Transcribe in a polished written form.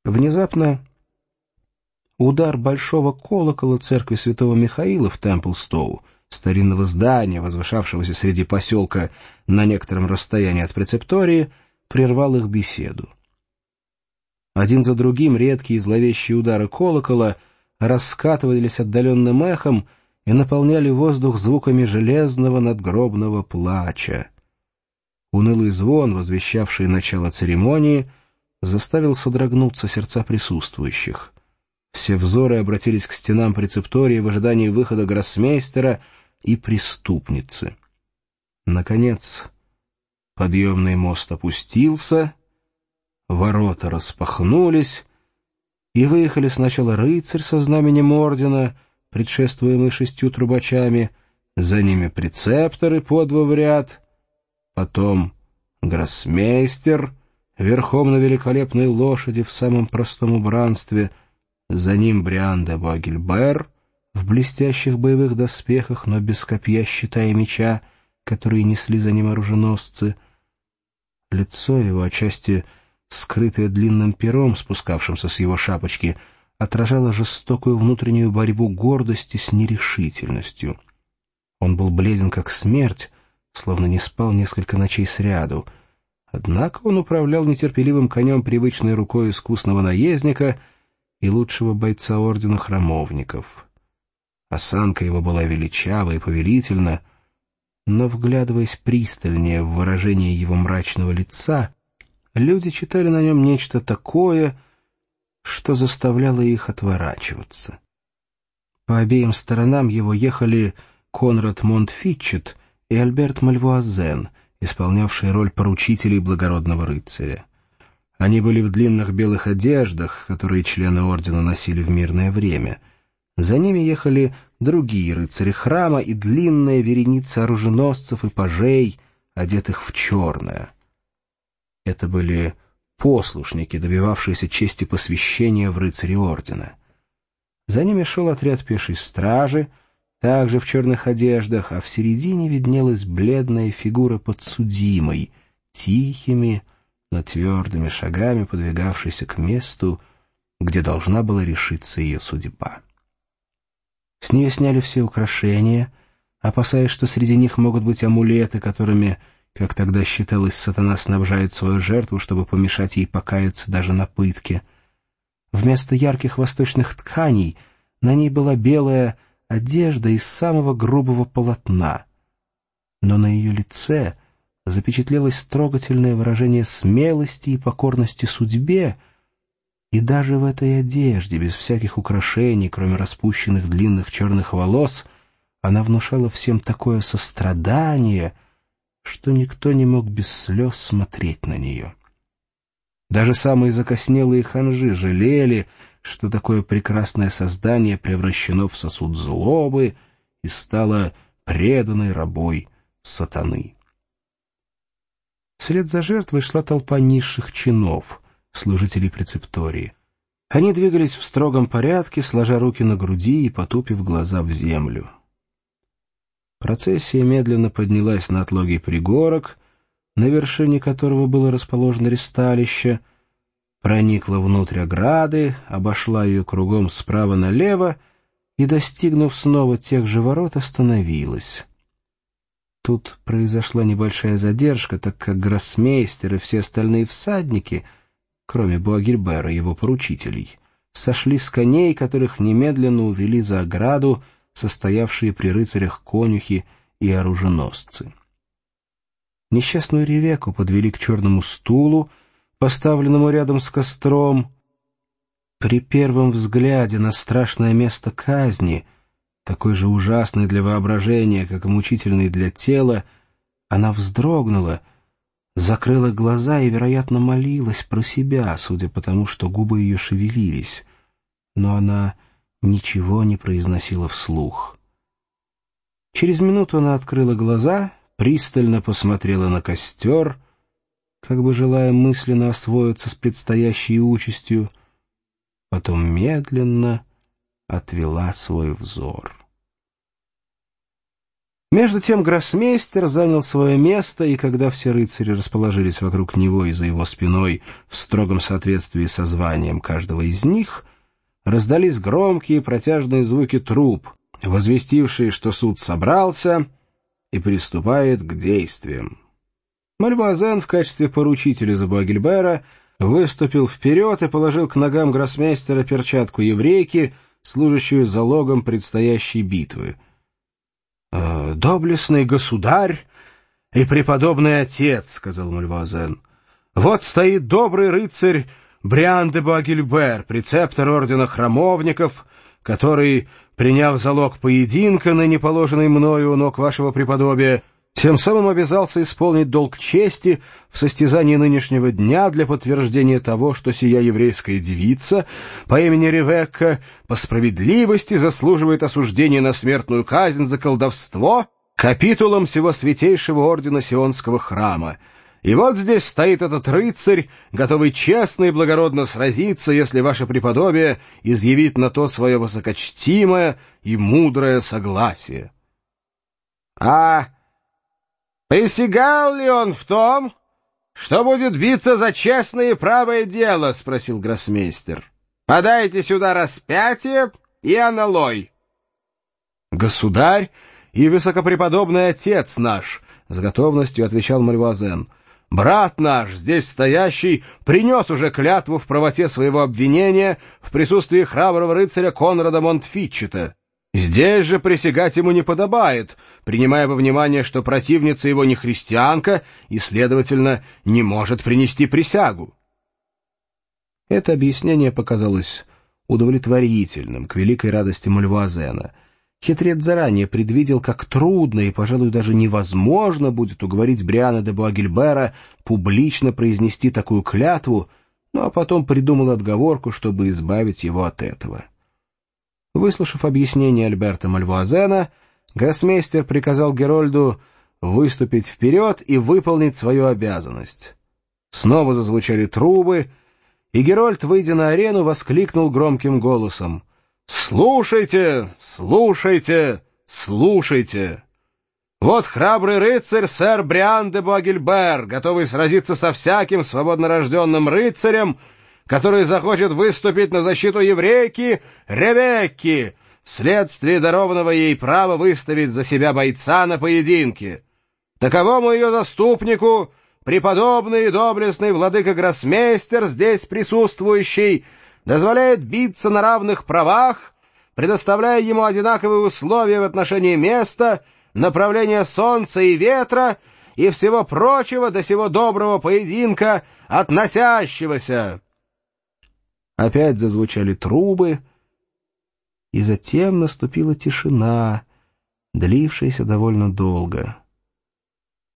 Внезапно удар большого колокола церкви святого Михаила в Темплстоу, старинного здания, возвышавшегося среди поселка на некотором расстоянии от прецептории, прервал их беседу. Один за другим редкие и зловещие удары колокола раскатывались отдаленным эхом и наполняли воздух звуками железного надгробного плача. Унылый звон, возвещавший начало церемонии, заставил содрогнуться сердца присутствующих. Все взоры обратились к стенам прецептории в ожидании выхода гроссмейстера и преступницы. Наконец, подъемный мост опустился, ворота распахнулись, и выехали сначала рыцарь со знаменем ордена, предшествуемый 6 трубачами, за ними прецепторы по 2 в ряд, потом гроссмейстер верхом на великолепной лошади в самом простом убранстве, за ним Бриан де Буагильбер в блестящих боевых доспехах, но без копья, щита и меча, которые несли за ним оруженосцы. Лицо его, отчасти скрытое длинным пером, спускавшимся с его шапочки, отражало жестокую внутреннюю борьбу гордости с нерешительностью. Он был бледен как смерть, словно не спал несколько ночей сряду. Однако он управлял нетерпеливым конем привычной рукой искусного наездника и лучшего бойца ордена храмовников. Осанка его была величава и повелительна, но, вглядываясь пристальнее в выражение его мрачного лица, люди читали на нем нечто такое, что заставляло их отворачиваться. По обеим сторонам его ехали Конрад Монтфитчет и Альберт Мальвуазен, исполнявшие роль поручителей благородного рыцаря. Они были в длинных белых одеждах, которые члены ордена носили в мирное время. За ними ехали другие рыцари храма и длинная вереница оруженосцев и пажей, одетых в черное. Это были послушники, добивавшиеся чести посвящения в рыцари ордена. За ними шел отряд пешей стражи, также в черных одеждах, а в середине виднелась бледная фигура подсудимой, тихими, но твердыми шагами подвигавшейся к месту, где должна была решиться ее судьба. С нее сняли все украшения, опасаясь, что среди них могут быть амулеты, которыми, как тогда считалось, сатана снабжает свою жертву, чтобы помешать ей покаяться даже на пытке. Вместо ярких восточных тканей на ней была белая одежда из самого грубого полотна. Но на ее лице запечатлелось трогательное выражение смелости и покорности судьбе, и даже в этой одежде, без всяких украшений, кроме распущенных длинных черных волос, она внушала всем такое сострадание, что никто не мог без слез смотреть на нее. Даже самые закоснелые ханжи жалели, что такое прекрасное создание превращено в сосуд злобы и стало преданной рабой сатаны. Вслед за жертвой шла толпа низших чинов, служителей прецептории. Они двигались в строгом порядке, сложа руки на груди и потупив глаза в землю. Процессия медленно поднялась на отлогий пригорок, на вершине которого было расположено ристалище, проникла внутрь ограды, обошла ее кругом справа налево и, достигнув снова тех же ворот, остановилась. Тут произошла небольшая задержка, так как гроссмейстер и все остальные всадники, кроме Буагильбера и его поручителей, сошли с коней, которых немедленно увели за ограду состоявшие при рыцарях конюхи и оруженосцы. Несчастную Ревекку подвели к черному стулу, поставленному рядом с костром. При первом взгляде на страшное место казни, такой же ужасный для воображения, как и мучительный для тела, она вздрогнула, закрыла глаза и, вероятно, молилась про себя, судя по тому, что губы ее шевелились, но она ничего не произносила вслух. Через минуту она открыла глаза, пристально посмотрела на костер, как бы желая мысленно освоиться с предстоящей участью, потом медленно отвела свой взор. Между тем гроссмейстер занял свое место, и когда все рыцари расположились вокруг него и за его спиной в строгом соответствии со званием каждого из них, раздались громкие протяжные звуки труб, возвестившие, что суд собрался и приступает к действиям. Мальвуазен в качестве поручителя за Буагильбера выступил вперед и положил к ногам гроссмейстера перчатку еврейки, служащую залогом предстоящей битвы. «Доблестный государь и преподобный отец», — сказал Мальвуазен, — «вот стоит добрый рыцарь Бриан де Буагильбер, прецептор ордена храмовников, который, приняв залог поединка, ныне положенный мною у ног вашего преподобия, тем самым обязался исполнить долг чести в состязании нынешнего дня для подтверждения того, что сия еврейская девица по имени Ревекка по справедливости заслуживает осуждения на смертную казнь за колдовство капитулом всего святейшего ордена Сионского храма. И вот здесь стоит этот рыцарь, готовый честно и благородно сразиться, если ваше преподобие изъявит на то свое высокочтимое и мудрое согласие». «Присягал ли он в том, что будет биться за честное и правое дело?» — спросил гроссмейстер. «Подайте сюда распятие и аналой». «Государь и высокопреподобный отец наш», — с готовностью отвечал Мальвуазен, — «брат наш, здесь стоящий, принес уже клятву в правоте своего обвинения в присутствии храброго рыцаря Конрада Монтфитчета. Здесь же присягать ему не подобает, принимая во внимание, что противница его не христианка и, следовательно, не может принести присягу». Это объяснение показалось удовлетворительным, к великой радости Мальвуазена. Хитрец заранее предвидел, как трудно и, пожалуй, даже невозможно будет уговорить Бриана де Буагильбера публично произнести такую клятву, ну а потом придумал отговорку, чтобы избавить его от этого. Выслушав объяснение Альберта Мальвуазена, гроссмейстер приказал Герольду выступить вперед и выполнить свою обязанность. Снова зазвучали трубы, и Герольд, выйдя на арену, воскликнул громким голосом: «Слушайте, слушайте, слушайте! Вот храбрый рыцарь сэр Бриан де Буагильбер, готовый сразиться со всяким свободнорожденным рыцарем, который захочет выступить на защиту еврейки Ревекки, вследствие дарованного ей права выставить за себя бойца на поединке. Таковому ее заступнику преподобный и доблестный владыка-гроссмейстер, здесь присутствующий, дозволяет биться на равных правах, предоставляя ему одинаковые условия в отношении места, направления солнца и ветра и всего прочего до сего доброго поединка относящегося». Опять зазвучали трубы, и затем наступила тишина, длившаяся довольно долго.